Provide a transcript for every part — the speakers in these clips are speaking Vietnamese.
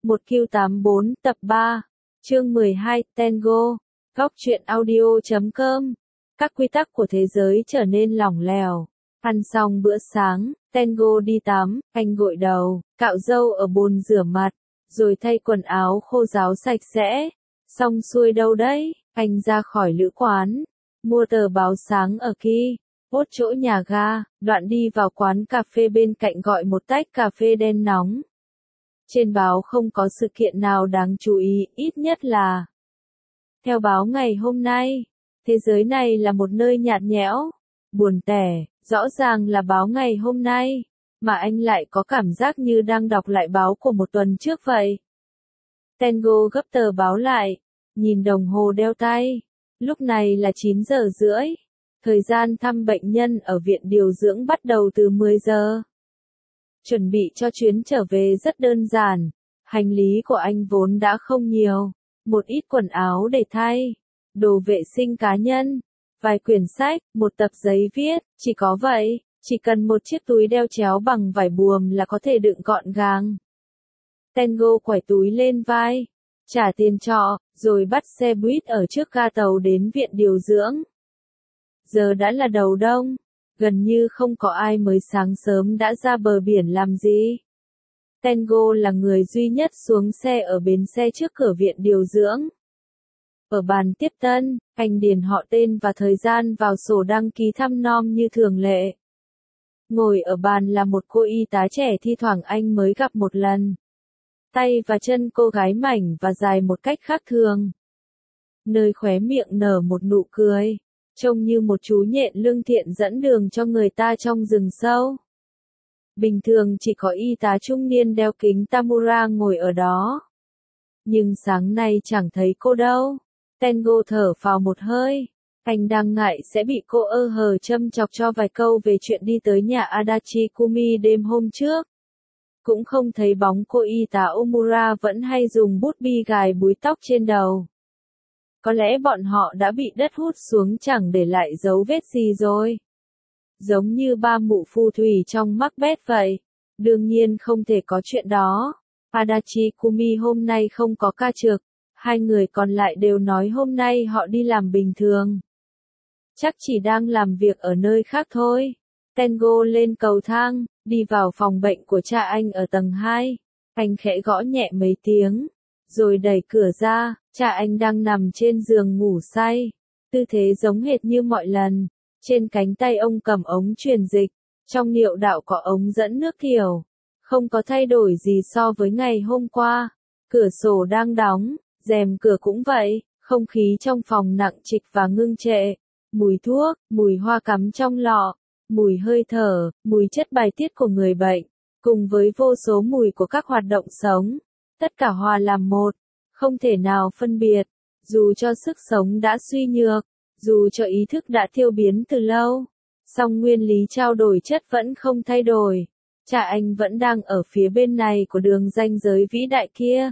1Q84 tập 3, chương 12, Tango, góc truyện audio.com. Các quy tắc của thế giới trở nên lỏng lẻo. Ăn xong bữa sáng, Tango đi tắm, anh gội đầu, cạo râu ở bồn rửa mặt, rồi thay quần áo khô ráo sạch sẽ. Xong xuôi đâu đấy, anh ra khỏi lữ quán, mua tờ báo sáng ở Ki, Post chỗ nhà ga, đoạn đi vào quán cà phê bên cạnh gọi một tách cà phê đen nóng. Trên báo không có sự kiện nào đáng chú ý, ít nhất là theo báo ngày hôm nay, thế giới này là một nơi nhạt nhẽo, buồn tẻ, rõ ràng là báo ngày hôm nay, mà anh lại có cảm giác như đang đọc lại báo của một tuần trước vậy. Tango gấp tờ báo lại, nhìn đồng hồ đeo tay, lúc này là 9 giờ rưỡi, thời gian thăm bệnh nhân ở viện điều dưỡng bắt đầu từ 10 giờ. Chuẩn bị cho chuyến trở về rất đơn giản, hành lý của anh vốn đã không nhiều, một ít quần áo để thay, đồ vệ sinh cá nhân, vài quyển sách, một tập giấy viết, chỉ có vậy, chỉ cần một chiếc túi đeo chéo bằng vải buồm là có thể đựng gọn gàng. Tango quải túi lên vai, trả tiền trọ, rồi bắt xe buýt ở trước ga tàu đến viện điều dưỡng. Giờ đã là đầu đông, gần như không có ai mới sáng sớm đã ra bờ biển làm gì. Tango là người duy nhất xuống xe ở bến xe trước cửa viện điều dưỡng. Ở bàn tiếp tân, anh điền họ tên và thời gian vào sổ đăng ký thăm nom như thường lệ. Ngồi ở bàn là một cô y tá trẻ thi thoảng anh mới gặp một lần. Tay và chân cô gái mảnh và dài một cách khác thường. Nơi khóe miệng nở một nụ cười, trông như một chú nhện lương thiện dẫn đường cho người ta trong rừng sâu. Bình thường chỉ có y tá trung niên đeo kính Tamura ngồi ở đó. Nhưng sáng nay chẳng thấy cô đâu. Tango thở phào một hơi. Anh đang ngại sẽ bị cô hờ châm chọc cho vài câu về chuyện đi tới nhà Adachi Kumi đêm hôm trước. Cũng không thấy bóng cô y tá Omura vẫn hay dùng bút bi gài búi tóc trên đầu. Có lẽ bọn họ đã bị đất hút xuống chẳng để lại dấu vết gì rồi. Giống như ba mụ phù thủy trong Macbeth vậy. Đương nhiên không thể có chuyện đó. Adachi Kumi hôm nay không có ca trực. Hai người còn lại đều nói hôm nay họ đi làm bình thường. Chắc chỉ đang làm việc ở nơi khác thôi. Tango lên cầu thang, đi vào phòng bệnh của cha anh ở tầng 2. Anh khẽ gõ nhẹ mấy tiếng, rồi đẩy cửa ra, cha anh đang nằm trên giường ngủ say. Tư thế giống hệt như mọi lần. Trên cánh tay ông cầm ống truyền dịch, trong niệu đạo có ống dẫn nước tiểu. Không có thay đổi gì so với ngày hôm qua. Cửa sổ đang đóng, rèm cửa cũng vậy, không khí trong phòng nặng trịch và ngưng trệ. Mùi thuốc, mùi hoa cắm trong lọ, mùi hơi thở, mùi chất bài tiết của người bệnh, cùng với vô số mùi của các hoạt động sống. Tất cả hòa làm một, không thể nào phân biệt, dù cho sức sống đã suy nhược, dù cho ý thức đã thiêu biến từ lâu, song nguyên lý trao đổi chất vẫn không thay đổi. Cha anh vẫn đang ở phía bên này của đường ranh giới vĩ đại kia.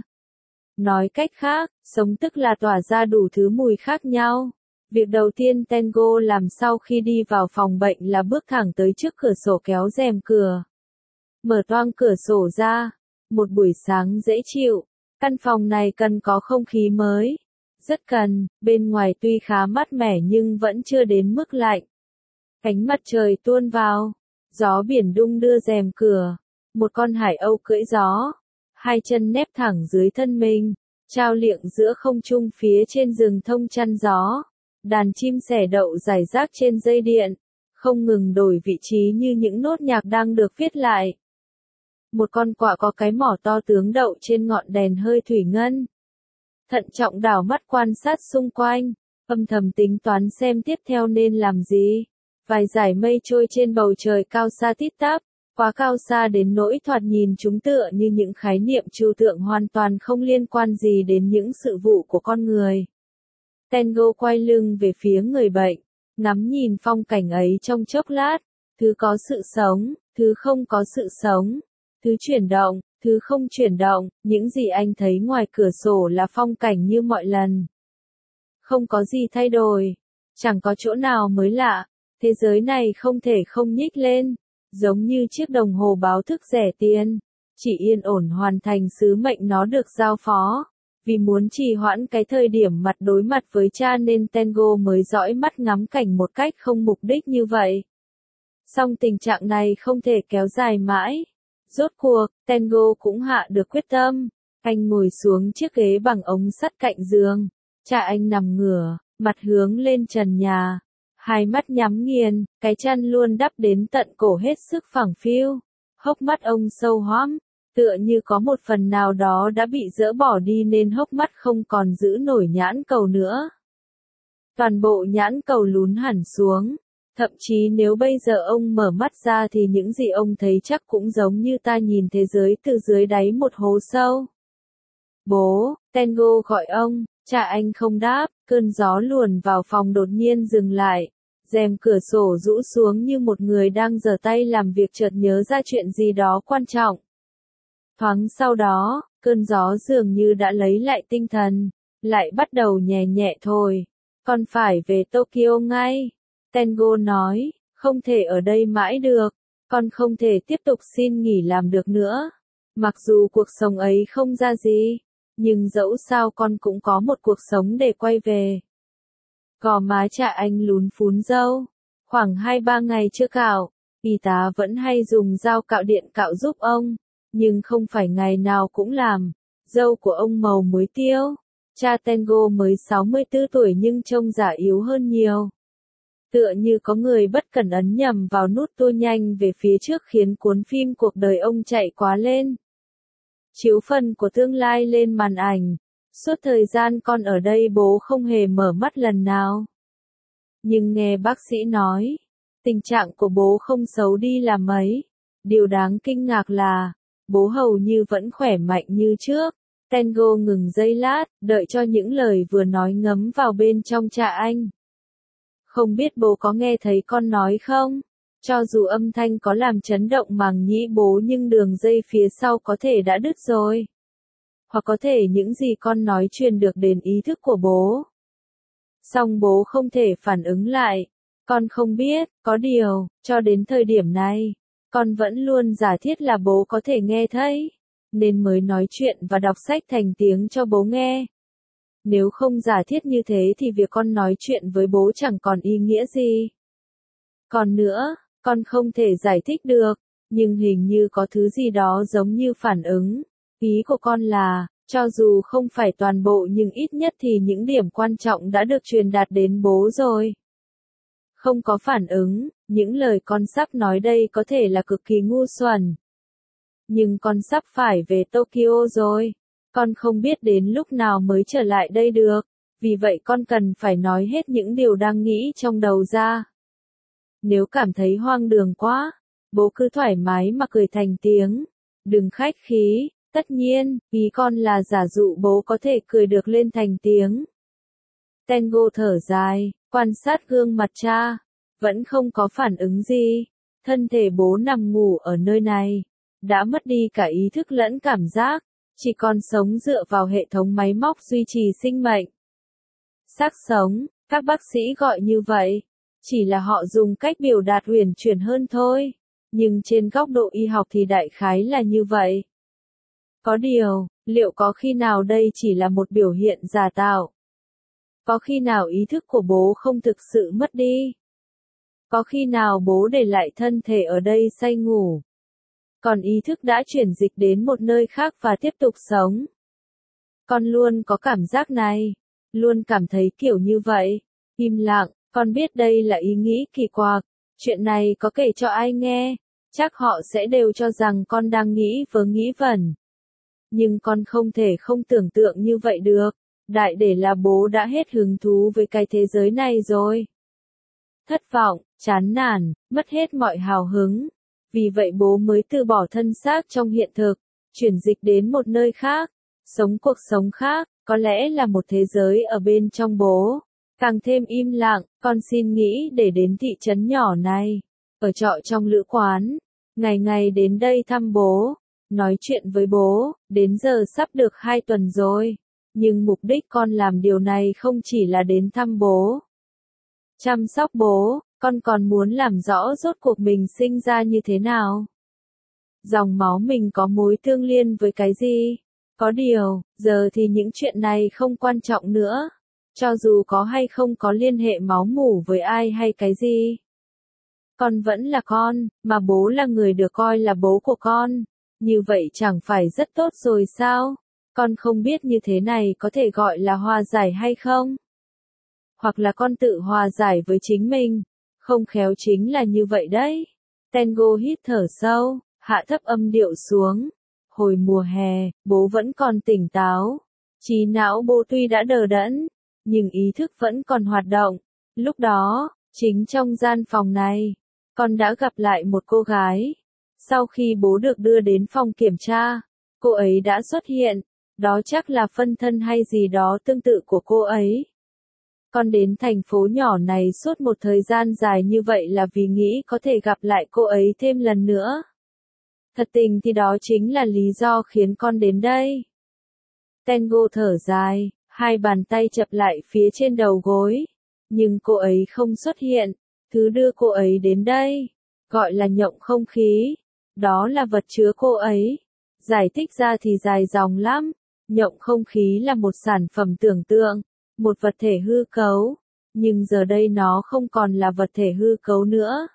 Nói cách khác, sống tức là tỏa ra đủ thứ mùi khác nhau. Việc đầu tiên Tango làm sau khi đi vào phòng bệnh là bước thẳng tới trước cửa sổ kéo rèm cửa. Mở toang cửa sổ ra. Một buổi sáng dễ chịu. Căn phòng này cần có không khí mới. Rất cần, bên ngoài tuy khá mát mẻ nhưng vẫn chưa đến mức lạnh. Ánh mặt trời tuôn vào. Gió biển đung đưa rèm cửa. Một con hải âu cưỡi gió. Hai chân nép thẳng dưới thân mình. Trao liệng giữa không trung phía trên rừng thông chăn gió. Đàn chim sẻ đậu rải rác trên dây điện, không ngừng đổi vị trí như những nốt nhạc đang được viết lại. Một con quạ có cái mỏ to tướng đậu trên ngọn đèn hơi thủy ngân. Thận trọng đảo mắt quan sát xung quanh, âm thầm tính toán xem tiếp theo nên làm gì. Vài dải mây trôi trên bầu trời cao xa tít tắp, quá cao xa đến nỗi thoạt nhìn chúng tựa như những khái niệm trừu tượng hoàn toàn không liên quan gì đến những sự vụ của con người. Tango quay lưng về phía người bệnh, ngắm nhìn phong cảnh ấy trong chốc lát, thứ có sự sống, thứ không có sự sống, thứ chuyển động, thứ không chuyển động, những gì anh thấy ngoài cửa sổ là phong cảnh như mọi lần. Không có gì thay đổi, chẳng có chỗ nào mới lạ, thế giới này không thể không nhích lên, giống như chiếc đồng hồ báo thức rẻ tiền, chỉ yên ổn hoàn thành sứ mệnh nó được giao phó. Vì muốn trì hoãn cái thời điểm mặt đối mặt với cha nên Tengo mới dõi mắt ngắm cảnh một cách không mục đích như vậy. Song tình trạng này không thể kéo dài mãi. Rốt cuộc, Tengo cũng hạ được quyết tâm. Anh ngồi xuống chiếc ghế bằng ống sắt cạnh giường. Cha anh nằm ngửa, mặt hướng lên trần nhà. Hai mắt nhắm nghiền, cái chăn luôn đắp đến tận cổ hết sức phẳng phiu. Hốc mắt ông sâu hoắm, tựa như có một phần nào đó đã bị dỡ bỏ đi nên hốc mắt không còn giữ nổi nhãn cầu nữa. Toàn bộ nhãn cầu lún hẳn xuống. Thậm chí nếu bây giờ ông mở mắt ra thì những gì ông thấy chắc cũng giống như ta nhìn thế giới từ dưới đáy một hố sâu. Bố, Tengo gọi ông, cha anh không đáp, cơn gió luồn vào phòng đột nhiên dừng lại. Rèm cửa sổ rũ xuống như một người đang giở tay làm việc chợt nhớ ra chuyện gì đó quan trọng. Thoáng sau đó, cơn gió dường như đã lấy lại tinh thần, lại bắt đầu nhẹ nhẹ thôi. Con phải về Tokyo ngay. Tengo nói, không thể ở đây mãi được, con không thể tiếp tục xin nghỉ làm được nữa. Mặc dù cuộc sống ấy không ra gì, nhưng dẫu sao con cũng có một cuộc sống để quay về. Gò má cha anh lún phún râu, khoảng 2-3 ngày chưa cạo, y tá vẫn hay dùng dao cạo điện cạo giúp ông, nhưng không phải ngày nào cũng làm. Râu của ông màu muối tiêu, cha Tengo mới 64 tuổi nhưng trông già yếu hơn nhiều. Tựa như có người bất cẩn ấn nhầm vào nút tua nhanh về phía trước khiến cuốn phim cuộc đời ông chạy quá lên. Chiếu phần của tương lai lên màn ảnh. Suốt thời gian con ở đây bố không hề mở mắt lần nào. Nhưng nghe bác sĩ nói, tình trạng của bố không xấu đi là mấy. Điều đáng kinh ngạc là, bố hầu như vẫn khỏe mạnh như trước. Tengo ngừng giây lát, đợi cho những lời vừa nói ngấm vào bên trong cha anh. Không biết bố có nghe thấy con nói không? Cho dù âm thanh có làm chấn động màng nhĩ bố nhưng đường dây phía sau có thể đã đứt rồi. Hoặc có thể những gì con nói truyền được đến ý thức của bố. Song bố không thể phản ứng lại. Con không biết, có điều, cho đến thời điểm này, con vẫn luôn giả thiết là bố có thể nghe thấy, nên mới nói chuyện và đọc sách thành tiếng cho bố nghe. Nếu không giả thiết như thế thì việc con nói chuyện với bố chẳng còn ý nghĩa gì. Còn nữa, con không thể giải thích được, nhưng hình như có thứ gì đó giống như phản ứng. Ý của con là, cho dù không phải toàn bộ nhưng ít nhất thì những điểm quan trọng đã được truyền đạt đến bố rồi. Không có phản ứng, những lời con sắp nói đây có thể là cực kỳ ngu xuẩn. Nhưng con sắp phải về Tokyo rồi. Con không biết đến lúc nào mới trở lại đây được, vì vậy con cần phải nói hết những điều đang nghĩ trong đầu ra. Nếu cảm thấy hoang đường quá, bố cứ thoải mái mà cười thành tiếng. Đừng khách khí, tất nhiên, ý con là giả dụ bố có thể cười được lên thành tiếng. Tengo thở dài, quan sát gương mặt cha, vẫn không có phản ứng gì. Thân thể bố nằm ngủ ở nơi này, đã mất đi cả ý thức lẫn cảm giác, chỉ còn sống dựa vào hệ thống máy móc duy trì sinh mệnh. Xác sống, các bác sĩ gọi như vậy, chỉ là họ dùng cách biểu đạt uyển chuyển hơn thôi, nhưng trên góc độ y học thì đại khái là như vậy. Có điều, liệu có khi nào đây chỉ là một biểu hiện giả tạo? Có khi nào ý thức của bố không thực sự mất đi? Có khi nào bố để lại thân thể ở đây say ngủ, còn ý thức đã chuyển dịch đến một nơi khác và tiếp tục sống? Con luôn có cảm giác này, luôn cảm thấy kiểu như vậy. Im lặng, con biết đây là ý nghĩ kỳ quặc. Chuyện này có kể cho ai nghe, chắc họ sẽ đều cho rằng con đang nghĩ vớ nghĩ vẩn. Nhưng con không thể không tưởng tượng như vậy được. Đại để là bố đã hết hứng thú với cái thế giới này rồi. Thất vọng, chán nản, mất hết mọi hào hứng. Vì vậy bố mới từ bỏ thân xác trong hiện thực, chuyển dịch đến một nơi khác, sống cuộc sống khác, có lẽ là một thế giới ở bên trong bố. Càng thêm im lặng, con xin nghĩ để đến thị trấn nhỏ này, ở trọ trong lữ quán, ngày ngày đến đây thăm bố, nói chuyện với bố, đến giờ sắp được 2 tuần rồi. Nhưng mục đích con làm điều này không chỉ là đến thăm bố, chăm sóc bố, con còn muốn làm rõ rốt cuộc mình sinh ra như thế nào. Dòng máu mình có mối tương liên với cái gì? Có điều, giờ thì những chuyện này không quan trọng nữa. Cho dù có hay không có liên hệ máu mủ với ai hay cái gì. Con vẫn là con, mà bố là người được coi là bố của con. Như vậy chẳng phải rất tốt rồi sao? Con không biết như thế này có thể gọi là hòa giải hay không? Hoặc là con tự hòa giải với chính mình. Không khéo chính là như vậy đấy. Tengo hít thở sâu, hạ thấp âm điệu xuống. Hồi mùa hè, bố vẫn còn tỉnh táo. Trí não bố tuy đã đờ đẫn, nhưng ý thức vẫn còn hoạt động. Lúc đó, chính trong gian phòng này, con đã gặp lại một cô gái. Sau khi bố được đưa đến phòng kiểm tra, cô ấy đã xuất hiện. Đó chắc là phân thân hay gì đó tương tự của cô ấy. Con đến thành phố nhỏ này suốt một thời gian dài như vậy là vì nghĩ có thể gặp lại cô ấy thêm lần nữa. Thật tình thì đó chính là lý do khiến con đến đây. Tengo thở dài, hai bàn tay chập lại phía trên đầu gối. Nhưng cô ấy không xuất hiện. Thứ đưa cô ấy đến đây, gọi là nhộng không khí. Đó là vật chứa cô ấy. Giải thích ra thì dài dòng lắm. Nhộng không khí là một sản phẩm tưởng tượng, một vật thể hư cấu. Nhưng giờ đây nó không còn là vật thể hư cấu nữa.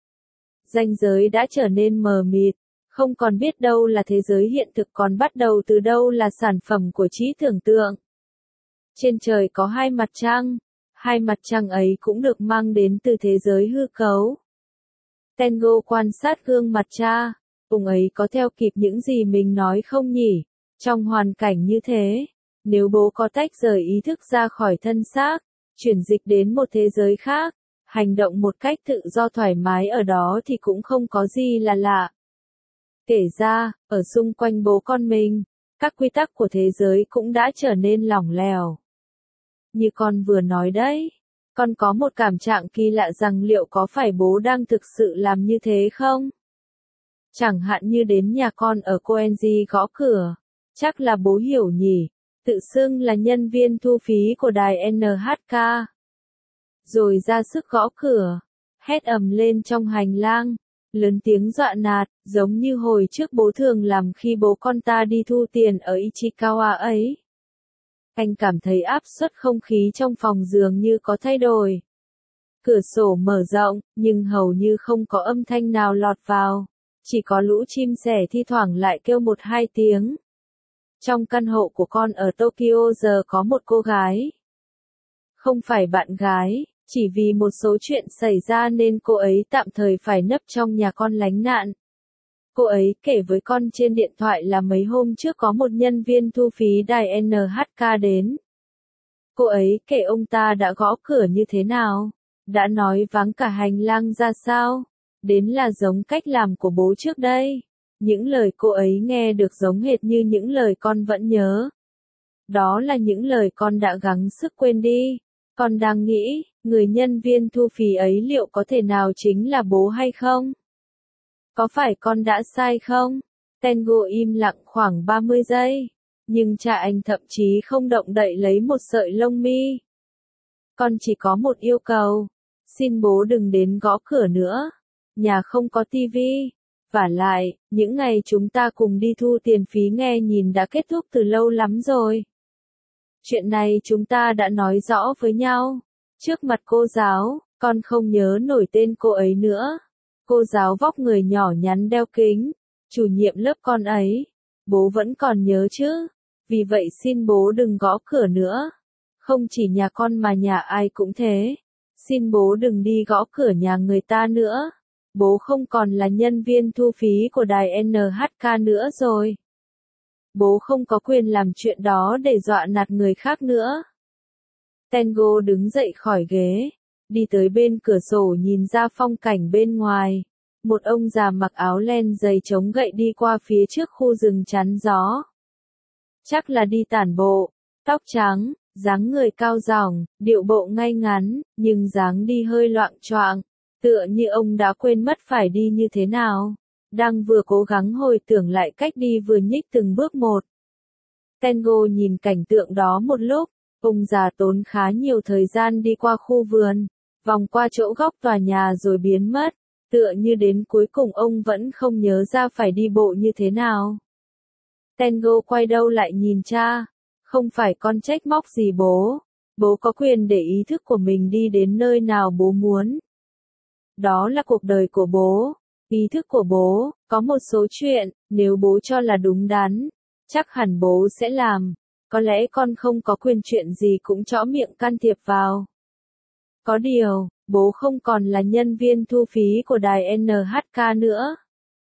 Ranh giới đã trở nên mờ mịt. Không còn biết đâu là thế giới hiện thực, còn bắt đầu từ đâu là sản phẩm của trí tưởng tượng. Trên trời có hai mặt trăng. Hai mặt trăng ấy cũng được mang đến từ thế giới hư cấu. Tengo quan sát gương mặt cha. Ông ấy có theo kịp những gì mình nói không nhỉ? Trong hoàn cảnh như thế, nếu bố có tách rời ý thức ra khỏi thân xác, chuyển dịch đến một thế giới khác, hành động một cách tự do thoải mái ở đó thì cũng không có gì là lạ. Kể ra, ở xung quanh bố con mình, các quy tắc của thế giới cũng đã trở nên lỏng lẻo. Như con vừa nói đấy, con có một cảm trạng kỳ lạ rằng liệu có phải bố đang thực sự làm như thế không? Chẳng hạn như đến nhà con ở Koenji gõ cửa. Chắc là bố hiểu nhỉ, tự xưng là nhân viên thu phí của đài NHK. Rồi ra sức gõ cửa, hét ầm lên trong hành lang, lớn tiếng dọa nạt, giống như hồi trước bố thường làm khi bố con ta đi thu tiền ở Ichikawa ấy. Anh cảm thấy áp suất không khí trong phòng dường như có thay đổi. Cửa sổ mở rộng, nhưng hầu như không có âm thanh nào lọt vào. Chỉ có lũ chim sẻ thi thoảng lại kêu một hai tiếng. Trong căn hộ của con ở Tokyo giờ có một cô gái. Không phải bạn gái, chỉ vì một số chuyện xảy ra nên cô ấy tạm thời phải nấp trong nhà con lánh nạn. Cô ấy kể với con trên điện thoại là mấy hôm trước có một nhân viên thu phí đài NHK đến. Cô ấy kể ông ta đã gõ cửa như thế nào, đã nói vắng cả hành lang ra sao, đến là giống cách làm của bố trước đây. Những lời cô ấy nghe được giống hệt như những lời con vẫn nhớ. Đó là những lời con đã gắng sức quên đi. Con đang nghĩ, người nhân viên thu phí ấy liệu có thể nào chính là bố hay không? Có phải con đã sai không? Tengo im lặng khoảng 30 giây. Nhưng cha anh thậm chí không động đậy lấy một sợi lông mi. Con chỉ có một yêu cầu. Xin bố đừng đến gõ cửa nữa. Nhà không có tivi. Vả lại, những ngày chúng ta cùng đi thu tiền phí nghe nhìn đã kết thúc từ lâu lắm rồi. Chuyện này chúng ta đã nói rõ với nhau. Trước mặt cô giáo, con không nhớ nổi tên cô ấy nữa. Cô giáo vóc người nhỏ nhắn đeo kính, chủ nhiệm lớp con ấy. Bố vẫn còn nhớ chứ. Vì vậy xin bố đừng gõ cửa nữa. Không chỉ nhà con mà nhà ai cũng thế. Xin bố đừng đi gõ cửa nhà người ta nữa. Bố không còn là nhân viên thu phí của đài NHK nữa rồi. Bố không có quyền làm chuyện đó để dọa nạt người khác nữa. Tengo đứng dậy khỏi ghế, đi tới bên cửa sổ nhìn ra phong cảnh bên ngoài. Một ông già mặc áo len dày chống gậy đi qua phía trước khu rừng chắn gió. Chắc là đi tản bộ, tóc trắng, dáng người cao ròng, điệu bộ ngay ngắn, nhưng dáng đi hơi loạng choạng. Tựa như ông đã quên mất phải đi như thế nào. Đang vừa cố gắng hồi tưởng lại cách đi vừa nhích từng bước một. Tengo nhìn cảnh tượng đó một lúc, ông già tốn khá nhiều thời gian đi qua khu vườn, vòng qua chỗ góc tòa nhà rồi biến mất. Tựa như đến cuối cùng ông vẫn không nhớ ra phải đi bộ như thế nào. Tengo quay đầu lại nhìn cha. Không phải con trách móc gì bố. Bố có quyền để ý thức của mình đi đến nơi nào bố muốn. Đó là cuộc đời của bố. Ý thức của bố, có một số chuyện, nếu bố cho là đúng đắn, chắc hẳn bố sẽ làm. Có lẽ con không có quyền chuyện gì cũng chõ miệng can thiệp vào. Có điều, bố không còn là nhân viên thu phí của đài NHK nữa.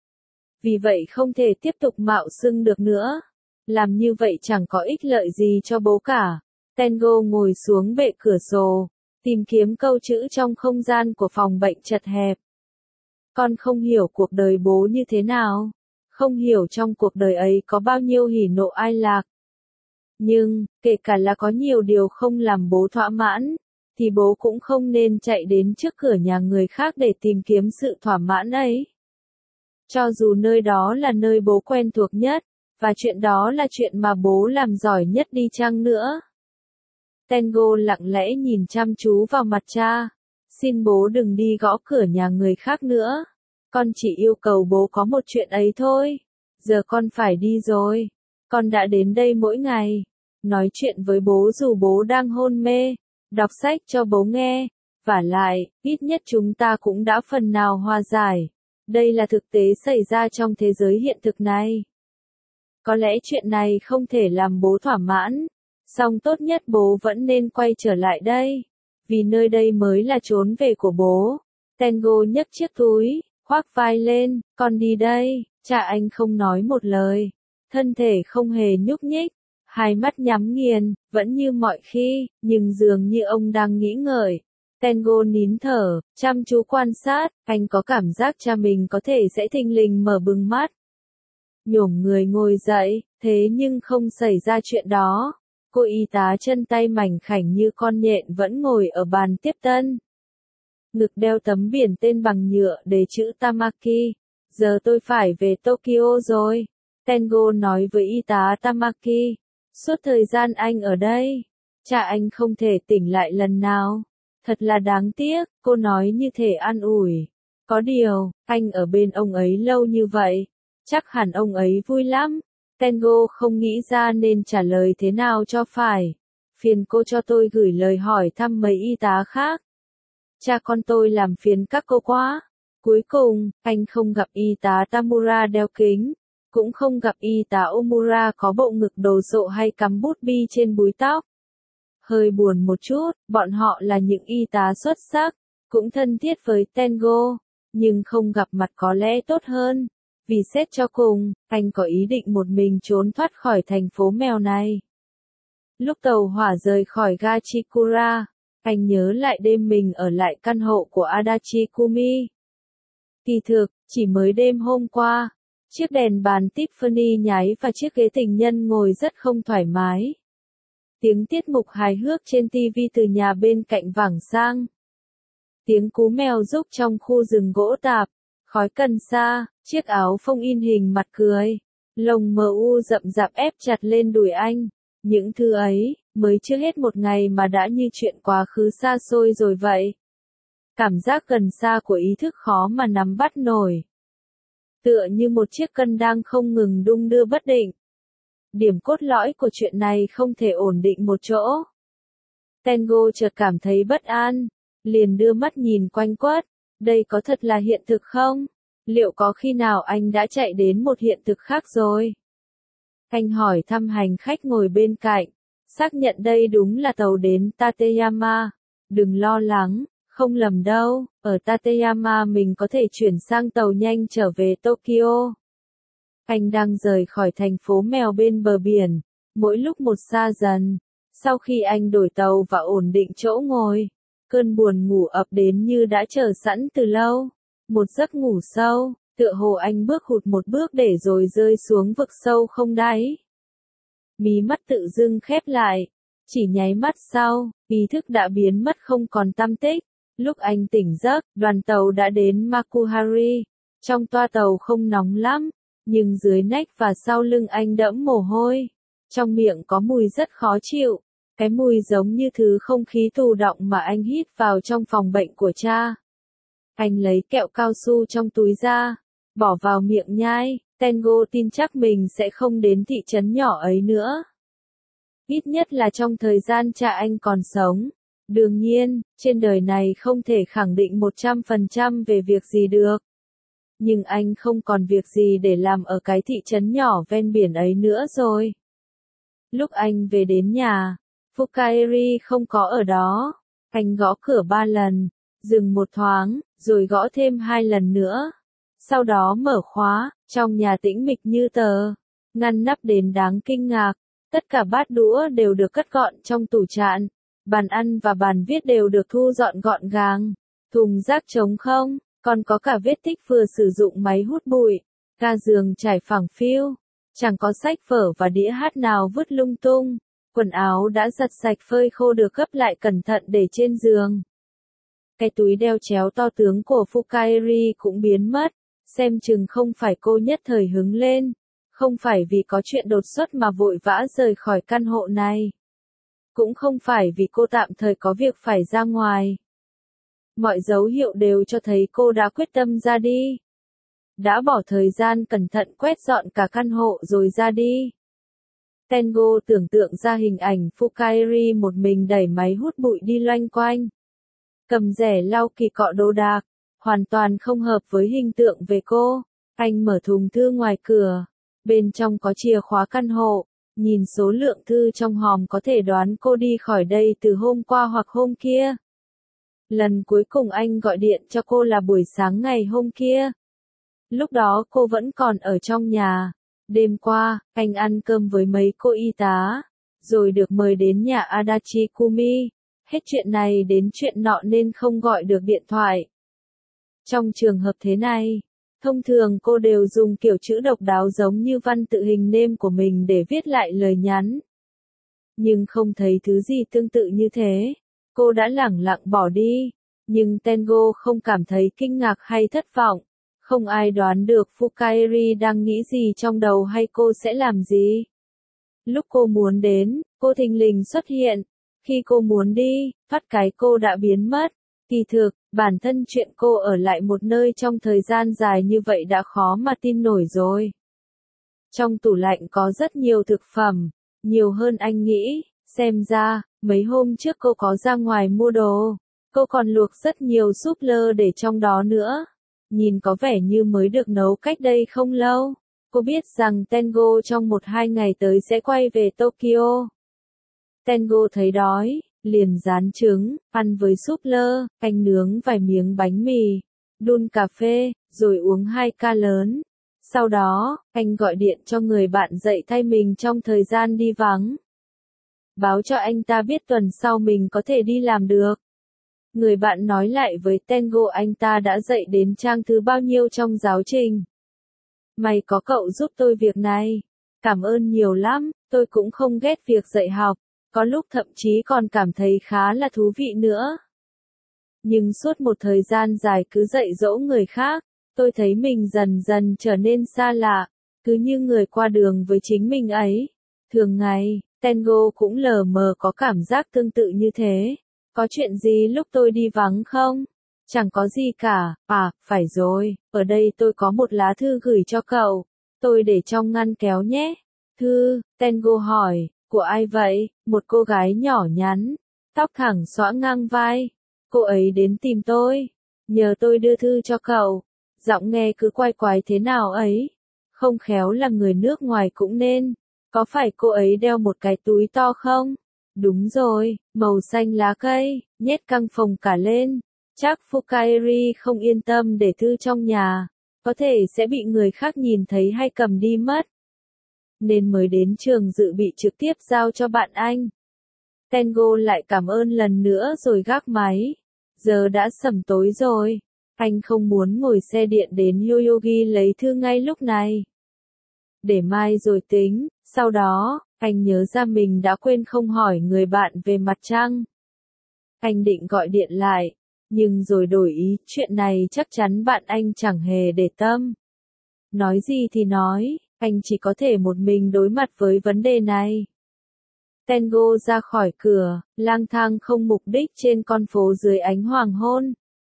Vì vậy không thể tiếp tục mạo xưng được nữa. Làm như vậy chẳng có ích lợi gì cho bố cả. Tengo ngồi xuống bệ cửa sổ, tìm kiếm câu chữ trong không gian của phòng bệnh chật hẹp. Con không hiểu cuộc đời bố như thế nào. Không hiểu trong cuộc đời ấy có bao nhiêu hỉ nộ ai lạc. Nhưng, kể cả là có nhiều điều không làm bố thỏa mãn, thì bố cũng không nên chạy đến trước cửa nhà người khác để tìm kiếm sự thỏa mãn ấy. Cho dù nơi đó là nơi bố quen thuộc nhất, và chuyện đó là chuyện mà bố làm giỏi nhất đi chăng nữa. Tengo lặng lẽ nhìn chăm chú vào mặt cha. Xin bố đừng đi gõ cửa nhà người khác nữa. Con chỉ yêu cầu bố có một chuyện ấy thôi. Giờ con phải đi rồi. Con đã đến đây mỗi ngày. Nói chuyện với bố dù bố đang hôn mê. Đọc sách cho bố nghe. Vả lại, ít nhất chúng ta cũng đã phần nào hòa giải. Đây là thực tế xảy ra trong thế giới hiện thực này. Có lẽ chuyện này không thể làm bố thỏa mãn. Song tốt nhất bố vẫn nên quay trở lại đây. Vì nơi đây mới là chốn về của bố. Tengo nhấc chiếc túi, khoác vai lên, con đi đây. Cha anh không nói một lời. Thân thể không hề nhúc nhích. Hai mắt nhắm nghiền, vẫn như mọi khi, nhưng dường như ông đang nghĩ ngợi. Tengo nín thở, chăm chú quan sát, anh có cảm giác cha mình có thể sẽ thình lình mở bừng mắt. Nhổm người ngồi dậy, thế nhưng không xảy ra chuyện đó. Cô y tá chân tay mảnh khảnh như con nhện vẫn ngồi ở bàn tiếp tân. Ngực đeo tấm biển tên bằng nhựa để chữ Tamaki. Giờ tôi phải về Tokyo rồi. Tengo nói với y tá Tamaki. Suốt thời gian anh ở đây, cha anh không thể tỉnh lại lần nào. Thật là đáng tiếc, cô nói như thể an ủi. Có điều, anh ở bên ông ấy lâu như vậy. Chắc hẳn ông ấy vui lắm. Tengo không nghĩ ra nên trả lời thế nào cho phải. Phiền cô cho tôi gửi lời hỏi thăm mấy y tá khác. Cha con tôi làm phiền các cô quá. Cuối cùng, anh không gặp y tá Tamura đeo kính. Cũng không gặp y tá Omura có bộ ngực đồ sộ hay cắm bút bi trên búi tóc. Hơi buồn một chút, bọn họ là những y tá xuất sắc, cũng thân thiết với Tengo, nhưng không gặp mặt có lẽ tốt hơn. Vì xét cho cùng, anh có ý định một mình trốn thoát khỏi thành phố mèo này. Lúc tàu hỏa rời khỏi ga Chikura, anh nhớ lại đêm mình ở lại căn hộ của Adachi Kumi. Kỳ thực, chỉ mới đêm hôm qua, chiếc đèn bàn Tiffany nháy và chiếc ghế tình nhân ngồi rất không thoải mái. Tiếng tiết mục hài hước trên TV từ nhà bên cạnh vẳng sang. Tiếng cú mèo rúc trong khu rừng gỗ tạp. Khói cần sa, chiếc áo phông in hình mặt cười. Lồng mờ u rậm rạp ép chặt lên đùi anh. Những thứ ấy, mới chưa hết một ngày mà đã như chuyện quá khứ xa xôi rồi vậy. Cảm giác gần xa của ý thức khó mà nắm bắt nổi. Tựa như một chiếc cân đang không ngừng đung đưa bất định. Điểm cốt lõi của chuyện này không thể ổn định một chỗ. Tengo chợt cảm thấy bất an, liền đưa mắt nhìn quanh quất. Đây có thật là hiện thực không? Liệu có khi nào anh đã chạy đến một hiện thực khác rồi? Anh hỏi thăm hành khách ngồi bên cạnh, xác nhận đây đúng là tàu đến Tateyama. Đừng lo lắng, không lầm đâu, ở Tateyama mình có thể chuyển sang tàu nhanh trở về Tokyo. Anh đang rời khỏi thành phố mèo bên bờ biển, mỗi lúc một xa dần. Sau khi anh đổi tàu và ổn định chỗ ngồi, cơn buồn ngủ ập đến như đã chờ sẵn từ lâu. Một giấc ngủ sâu, tựa hồ anh bước hụt một bước để rồi rơi xuống vực sâu không đáy. Mí mắt tự dưng khép lại. Chỉ nháy mắt sau, ý thức đã biến mất không còn tăm tích. Lúc anh tỉnh giấc, đoàn tàu đã đến Makuhari. Trong toa tàu không nóng lắm, nhưng dưới nách và sau lưng anh đẫm mồ hôi. Trong miệng có mùi rất khó chịu. Cái mùi giống như thứ không khí tù đọng mà anh hít vào trong phòng bệnh của cha. Anh lấy kẹo cao su trong túi ra, bỏ vào miệng nhai. Tengo tin chắc mình sẽ không đến thị trấn nhỏ ấy nữa. Ít nhất là trong thời gian cha anh còn sống. Đương nhiên, trên đời này không thể khẳng định 100% về việc gì được. Nhưng anh không còn việc gì để làm ở cái thị trấn nhỏ ven biển ấy nữa rồi. Lúc anh về đến nhà, Fukaeri không có ở đó. Anh gõ cửa 3 lần, dừng một thoáng, rồi gõ thêm 2 lần nữa. Sau đó mở khóa, trong nhà tĩnh mịch như tờ. Ngăn nắp đến đáng kinh ngạc. Tất cả bát đũa đều được cất gọn trong tủ trạn. Bàn ăn và bàn viết đều được thu dọn gọn gàng. Thùng rác trống không, còn có cả vết tích vừa sử dụng máy hút bụi. Ga giường trải phẳng phiu. Chẳng có sách vở và đĩa hát nào vứt lung tung. Quần áo đã giặt sạch phơi khô được gấp lại cẩn thận để trên giường. Cái túi đeo chéo to tướng của Fukaeri cũng biến mất. Xem chừng không phải cô nhất thời hứng lên. Không phải vì có chuyện đột xuất mà vội vã rời khỏi căn hộ này. Cũng không phải vì cô tạm thời có việc phải ra ngoài. Mọi dấu hiệu đều cho thấy cô đã quyết tâm ra đi. Đã bỏ thời gian cẩn thận quét dọn cả căn hộ rồi ra đi. Tengo tưởng tượng ra hình ảnh Fukaeri một mình đẩy máy hút bụi đi loanh quanh. Cầm rẻ lau kỳ cọ đồ đạc, hoàn toàn không hợp với hình tượng về cô. Anh mở thùng thư ngoài cửa. Bên trong có chìa khóa căn hộ. Nhìn số lượng thư trong hòm có thể đoán cô đi khỏi đây từ hôm qua hoặc hôm kia. Lần cuối cùng anh gọi điện cho cô là buổi sáng ngày hôm kia. Lúc đó cô vẫn còn ở trong nhà. Đêm qua, anh ăn cơm với mấy cô y tá, rồi được mời đến nhà Adachi Kumi. Hết chuyện này đến chuyện nọ nên không gọi được điện thoại. Trong trường hợp thế này, thông thường cô đều dùng kiểu chữ độc đáo giống như văn tự hình name của mình để viết lại lời nhắn. Nhưng không thấy thứ gì tương tự như thế. Cô đã lẳng lặng bỏ đi. Nhưng Tengo không cảm thấy kinh ngạc hay thất vọng. Không ai đoán được Fukaeri đang nghĩ gì trong đầu hay cô sẽ làm gì. Lúc cô muốn đến, cô thình lình xuất hiện. Khi cô muốn đi, thoát cái cô đã biến mất. Kỳ thực, bản thân chuyện cô ở lại một nơi trong thời gian dài như vậy đã khó mà tin nổi rồi. Trong tủ lạnh có rất nhiều thực phẩm, nhiều hơn anh nghĩ. Xem ra, mấy hôm trước cô có ra ngoài mua đồ. Cô còn luộc rất nhiều súp lơ để trong đó nữa. Nhìn có vẻ như mới được nấu cách đây không lâu. Cô biết rằng Tengo trong 1-2 ngày tới sẽ quay về Tokyo. Tengo thấy đói, liền rán trứng, ăn với súp lơ, canh nướng vài miếng bánh mì, đun cà phê, rồi uống 2 ca lớn. Sau đó, anh gọi điện cho người bạn dậy thay mình trong thời gian đi vắng. Báo cho anh ta biết tuần sau mình có thể đi làm được. Người bạn nói lại với Tengo anh ta đã dậy đến trang thứ bao nhiêu trong giáo trình. May có cậu giúp tôi việc này. Cảm ơn nhiều lắm, tôi cũng không ghét việc dạy học. Có lúc thậm chí còn cảm thấy khá là thú vị nữa. Nhưng suốt một thời gian dài cứ dạy dỗ người khác, tôi thấy mình dần dần trở nên xa lạ, cứ như người qua đường với chính mình ấy. Thường ngày, Tengo cũng lờ mờ có cảm giác tương tự như thế. Có chuyện gì lúc tôi đi vắng không? Chẳng có gì cả. À, phải rồi, ở đây tôi có một lá thư gửi cho cậu. Tôi để trong ngăn kéo nhé. Thư, Tengo hỏi, của ai vậy? Một cô gái nhỏ nhắn, tóc thẳng xõa ngang vai. Cô ấy đến tìm tôi, nhờ tôi đưa thư cho cậu. Giọng nghe cứ quái quái thế nào ấy. Không khéo là người nước ngoài cũng nên. Có phải cô ấy đeo một cái túi to không? Đúng rồi, màu xanh lá cây, nhét căng phồng cả lên. Chắc Fukaeri không yên tâm để thư trong nhà. Có thể sẽ bị người khác nhìn thấy hay cầm đi mất. Nên mới đến trường dự bị trực tiếp giao cho bạn anh. Tengo lại cảm ơn lần nữa rồi gác máy. Giờ đã sẩm tối rồi. Anh không muốn ngồi xe điện đến Yoyogi lấy thư ngay lúc này. Để mai rồi tính. Sau đó, anh nhớ ra mình đã quên không hỏi người bạn về mặt trăng. Anh định gọi điện lại, nhưng rồi đổi ý, chuyện này chắc chắn bạn anh chẳng hề để tâm. Nói gì thì nói, anh chỉ có thể một mình đối mặt với vấn đề này. Tengo ra khỏi cửa, lang thang không mục đích trên con phố dưới ánh hoàng hôn.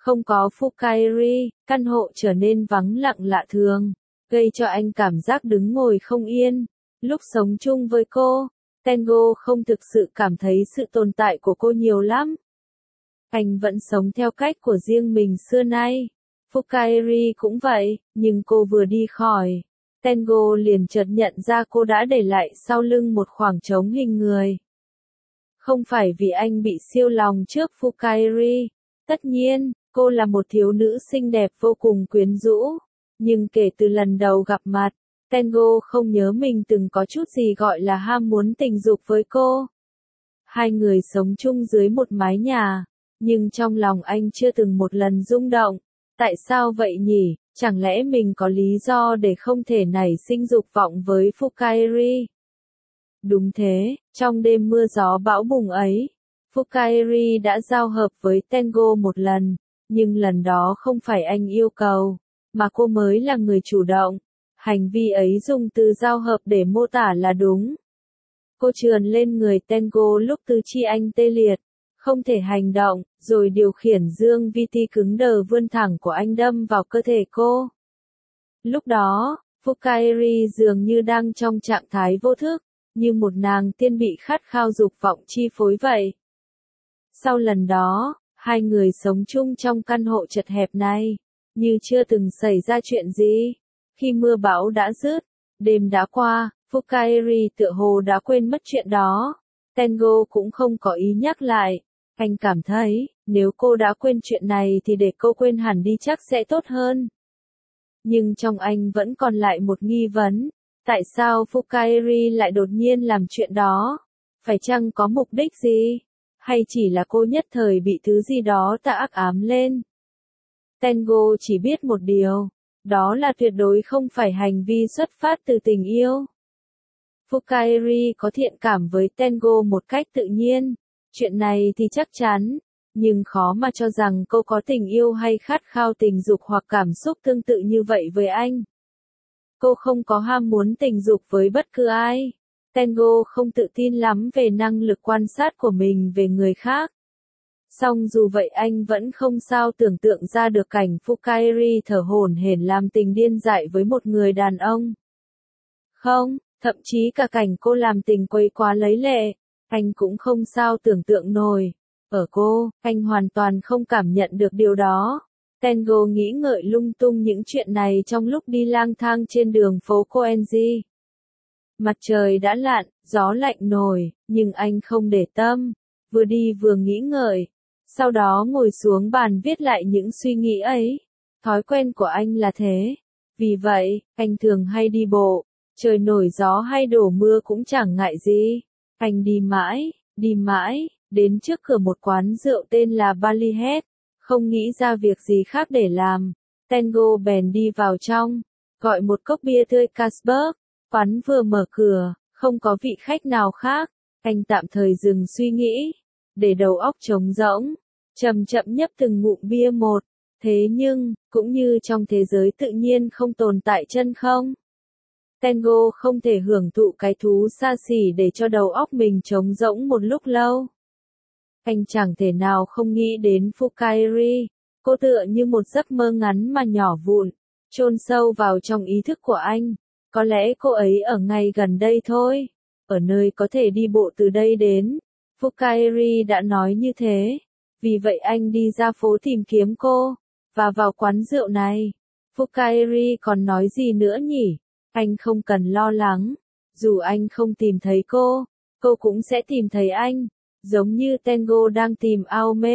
Không có Fukairi, căn hộ trở nên vắng lặng lạ thường, gây cho anh cảm giác đứng ngồi không yên. Lúc sống chung với cô, Tengo không thực sự cảm thấy sự tồn tại của cô nhiều lắm. Anh vẫn sống theo cách của riêng mình xưa nay. Fukairi cũng vậy, nhưng cô vừa đi khỏi, Tengo liền chợt nhận ra cô đã để lại sau lưng một khoảng trống hình người. Không phải vì anh bị siêu lòng trước Fukairi. Tất nhiên, cô là một thiếu nữ xinh đẹp vô cùng quyến rũ. Nhưng kể từ lần đầu gặp mặt, Tengo không nhớ mình từng có chút gì gọi là ham muốn tình dục với cô. Hai người sống chung dưới một mái nhà, nhưng trong lòng anh chưa từng một lần rung động. Tại sao vậy nhỉ? Chẳng lẽ mình có lý do để không thể nảy sinh dục vọng với Fukairi? Đúng thế, trong đêm mưa gió bão bùng ấy, Fukairi đã giao hợp với Tengo một lần, nhưng lần đó không phải anh yêu cầu, mà cô mới là người chủ động. Hành vi ấy dùng từ giao hợp để mô tả là đúng. Cô trườn lên người Tengo lúc tứ chi anh tê liệt, không thể hành động, rồi điều khiển dương VT cứng đờ vươn thẳng của anh đâm vào cơ thể cô. Lúc đó, Fukairi dường như đang trong trạng thái vô thức, như một nàng tiên bị khát khao dục vọng chi phối vậy. Sau lần đó, hai người sống chung trong căn hộ chật hẹp này, như chưa từng xảy ra chuyện gì. Khi mưa bão đã dứt, đêm đã qua, Fukairi tựa hồ đã quên mất chuyện đó. Tengo cũng không có ý nhắc lại. Anh cảm thấy, nếu cô đã quên chuyện này thì để cô quên hẳn đi chắc sẽ tốt hơn. Nhưng trong anh vẫn còn lại một nghi vấn. Tại sao Fukairi lại đột nhiên làm chuyện đó? Phải chăng có mục đích gì? Hay chỉ là cô nhất thời bị thứ gì đó tạo ác ám lên? Tengo chỉ biết một điều. Đó là tuyệt đối không phải hành vi xuất phát từ tình yêu. Fukairi có thiện cảm với Tengo một cách tự nhiên. Chuyện này thì chắc chắn. Nhưng khó mà cho rằng cô có tình yêu hay khát khao tình dục hoặc cảm xúc tương tự như vậy với anh. Cô không có ham muốn tình dục với bất cứ ai. Tengo không tự tin lắm về năng lực quan sát của mình về người khác. Song dù vậy anh vẫn không sao tưởng tượng ra được cảnh Fukairi thở hổn hển làm tình điên dại với một người đàn ông. Không, thậm chí cả cảnh cô làm tình quấy quá lấy lệ, anh cũng không sao tưởng tượng nổi. Ở cô, anh hoàn toàn không cảm nhận được điều đó. Tengo nghĩ ngợi lung tung những chuyện này trong lúc đi lang thang trên đường phố Koenji. Mặt trời đã lặn, gió lạnh nổi, nhưng anh không để tâm, vừa đi vừa nghĩ ngợi. Sau đó ngồi xuống bàn viết lại những suy nghĩ ấy. Thói quen của anh là thế. Vì vậy, anh thường hay đi bộ, trời nổi gió hay đổ mưa cũng chẳng ngại gì. Anh đi mãi, đến trước cửa một quán rượu tên là Ballyhead. Không nghĩ ra việc gì khác để làm, Tengo bèn đi vào trong, gọi một cốc bia tươi Carlsberg. Quán vừa mở cửa, không có vị khách nào khác, anh tạm thời dừng suy nghĩ, để đầu óc trống rỗng, chậm chậm nhấp từng ngụm bia một. Thế nhưng, cũng như trong thế giới tự nhiên không tồn tại chân không. Tengo không thể hưởng thụ cái thú xa xỉ để cho đầu óc mình trống rỗng một lúc lâu. Anh chẳng thể nào không nghĩ đến Fukairi, cô tựa như một giấc mơ ngắn mà nhỏ vụn, chôn sâu vào trong ý thức của anh. Có lẽ cô ấy ở ngay gần đây thôi, ở nơi có thể đi bộ từ đây đến. Fukairi đã nói như thế, vì vậy anh đi ra phố tìm kiếm cô, và vào quán rượu này. Fukairi còn nói gì nữa nhỉ? Anh không cần lo lắng, dù anh không tìm thấy cô cũng sẽ tìm thấy anh. Giống như Tengo đang tìm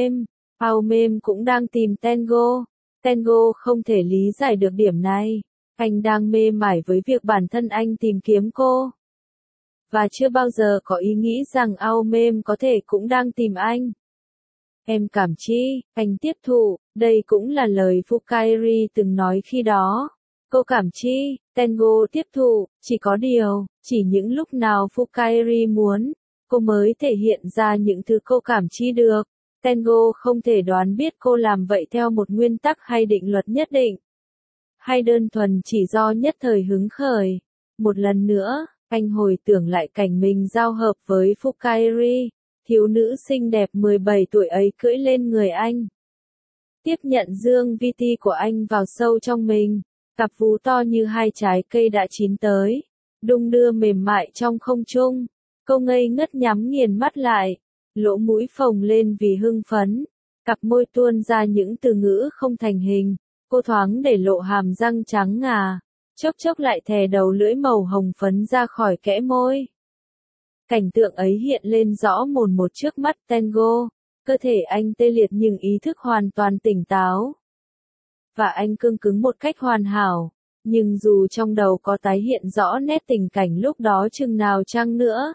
Aomem cũng đang tìm Tengo. Tengo không thể lý giải được điểm này. Anh đang mê mải với việc bản thân anh tìm kiếm cô. Và chưa bao giờ có ý nghĩ rằng Aomem có thể cũng đang tìm anh. Em cảm chi, anh tiếp thụ, đây cũng là lời Fukairi từng nói khi đó. Cô cảm chi, Tengo tiếp thụ, chỉ có điều, chỉ những lúc nào Fukairi muốn, cô mới thể hiện ra những thứ cô cảm chi được. Tengo không thể đoán biết cô làm vậy theo một nguyên tắc hay định luật nhất định, hay đơn thuần chỉ do nhất thời hứng khởi. Một lần nữa, anh hồi tưởng lại cảnh mình giao hợp với Fukairi, thiếu nữ xinh đẹp 17 tuổi ấy cưỡi lên người anh. tiếp nhận Dương VT của anh vào sâu trong mình. Cặp vú to như hai trái cây đã chín tới, đung đưa mềm mại trong không trung. Cô ngây ngất nhắm nghiền mắt lại, lỗ mũi phồng lên vì hưng phấn, cặp môi tuôn ra những từ ngữ không thành hình. Cô thoáng để lộ hàm răng trắng ngà, chốc chốc lại thè đầu lưỡi màu hồng phấn ra khỏi kẽ môi. Cảnh tượng ấy hiện lên rõ mồn một trước mắt Tango, cơ thể anh tê liệt nhưng ý thức hoàn toàn tỉnh táo. Và anh cương cứng một cách hoàn hảo, nhưng dù trong đầu có tái hiện rõ nét tình cảnh lúc đó chừng nào chăng nữa.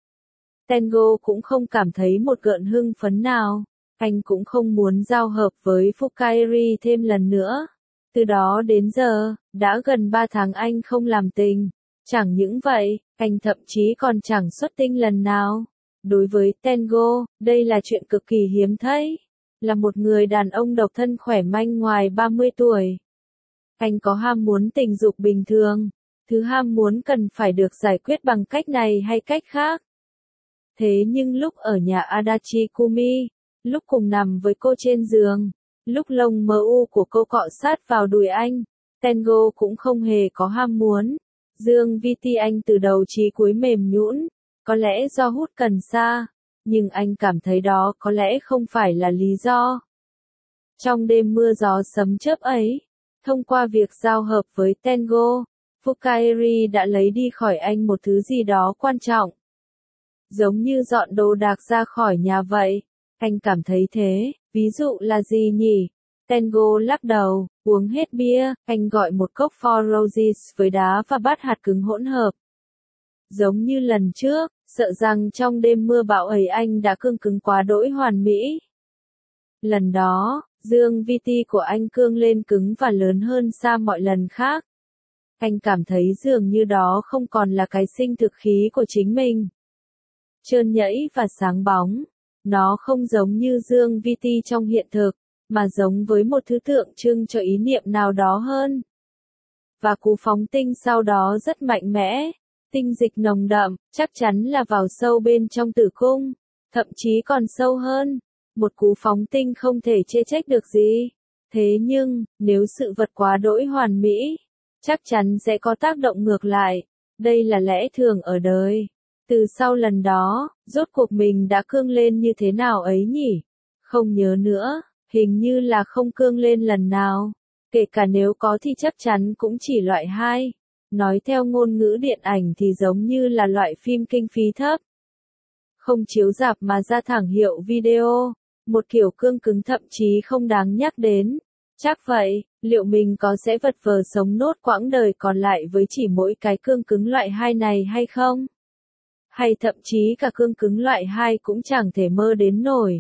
Tango cũng không cảm thấy một gợn hưng phấn nào, anh cũng không muốn giao hợp với Fukairi thêm lần nữa. Từ đó đến giờ, đã gần 3 tháng anh không làm tình. Chẳng những vậy, anh thậm chí còn chẳng xuất tinh lần nào. Đối với Tango, đây là chuyện cực kỳ hiếm thấy. Là một người đàn ông độc thân khỏe mạnh ngoài 30 tuổi. Anh có ham muốn tình dục bình thường. Thứ ham muốn cần phải được giải quyết bằng cách này hay cách khác. Thế nhưng lúc ở nhà Adachi Kumi, lúc cùng nằm với cô trên giường, lúc lông mờ u của cô cọ sát vào đùi anh, Tango cũng không hề có ham muốn. Dương VT anh từ đầu chí cuối mềm nhũn, có lẽ do hút cần sa, nhưng anh cảm thấy đó có lẽ không phải là lý do. Trong đêm mưa gió sấm chớp ấy, thông qua việc giao hợp với Tango, Fukairi đã lấy đi khỏi anh một thứ gì đó quan trọng. Giống như dọn đồ đạc ra khỏi nhà vậy, anh cảm thấy thế. Ví dụ là gì nhỉ? Tango lắc đầu, uống hết bia, anh gọi một cốc Four Roses với đá và bát hạt cứng hỗn hợp. Giống như lần trước, sợ rằng trong đêm mưa bão ấy anh đã cương cứng quá đỗi hoàn mỹ. Lần đó, Dương VT của anh cương lên cứng và lớn hơn xa mọi lần khác. Anh cảm thấy dường như đó không còn là cái sinh thực khí của chính mình. Trơn nhẫy và sáng bóng. Nó không giống như Dương VT trong hiện thực, mà giống với một thứ tượng trưng cho ý niệm nào đó hơn. Và cú phóng tinh sau đó rất mạnh mẽ, tinh dịch nồng đậm, chắc chắn là vào sâu bên trong tử cung, thậm chí còn sâu hơn. Một cú phóng tinh không thể chê trách được gì. Thế nhưng, nếu sự vật quá đỗi hoàn mỹ, chắc chắn sẽ có tác động ngược lại. Đây là lẽ thường ở đời. Từ sau lần đó, rốt cuộc mình đã cương lên như thế nào ấy nhỉ? Không nhớ nữa, hình như là không cương lên lần nào. Kể cả nếu có thì chắc chắn cũng chỉ loại 2. Nói theo ngôn ngữ điện ảnh thì giống như là loại phim kinh phí thấp. Không chiếu rạp mà ra thẳng hiệu video. Một kiểu cương cứng thậm chí không đáng nhắc đến. Chắc vậy, liệu mình có sẽ vật vờ sống nốt quãng đời còn lại với chỉ mỗi cái cương cứng loại 2 này hay không? Hay thậm chí cả cương cứng loại 2 cũng chẳng thể mơ đến nổi.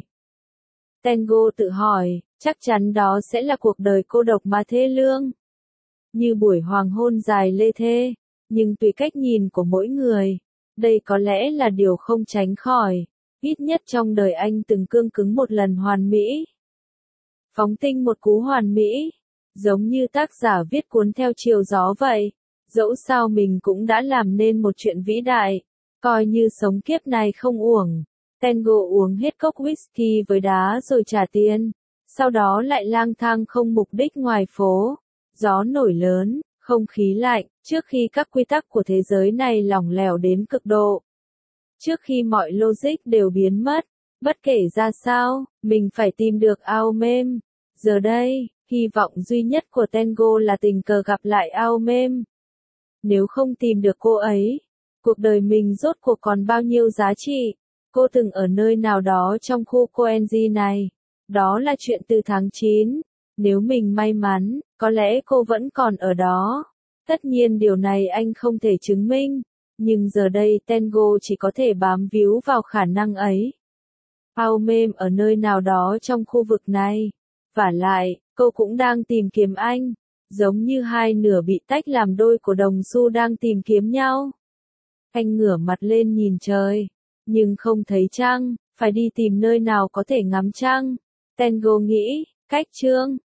Tango tự hỏi, chắc chắn đó sẽ là cuộc đời cô độc mà thê lương. Như buổi hoàng hôn dài lê thê, nhưng tùy cách nhìn của mỗi người, đây có lẽ là điều không tránh khỏi, ít nhất trong đời anh từng cương cứng một lần hoàn mỹ. Phóng tinh một cú hoàn mỹ, giống như tác giả viết cuốn theo chiều gió vậy, dẫu sao mình cũng đã làm nên một chuyện vĩ đại. Coi như sống kiếp này không uổng. Tango uống hết cốc whisky với đá rồi trả tiền. Sau đó lại lang thang không mục đích ngoài phố. Gió nổi lớn, không khí lạnh, trước khi các quy tắc của thế giới này lỏng lẻo đến cực độ. Trước khi mọi logic đều biến mất, bất kể ra sao, mình phải tìm được ao mêm. Giờ đây, hy vọng duy nhất của Tango là tình cờ gặp lại ao mêm. Nếu không tìm được cô ấy, cuộc đời mình rốt cuộc còn bao nhiêu giá trị? Cô từng ở nơi nào đó trong khu Koenji này. Đó là chuyện từ tháng 9. Nếu mình may mắn, có lẽ cô vẫn còn ở đó. Tất nhiên điều này anh không thể chứng minh. Nhưng giờ đây Tango chỉ có thể bám víu vào khả năng ấy. Ao mêm ở nơi nào đó trong khu vực này. Vả lại, cô cũng đang tìm kiếm anh. Giống như hai nửa bị tách làm đôi của đồng xu đang tìm kiếm nhau. Anh ngửa mặt lên nhìn trời, nhưng không thấy trăng, phải đi tìm nơi nào có thể ngắm trăng. Tango nghĩ, cách chương,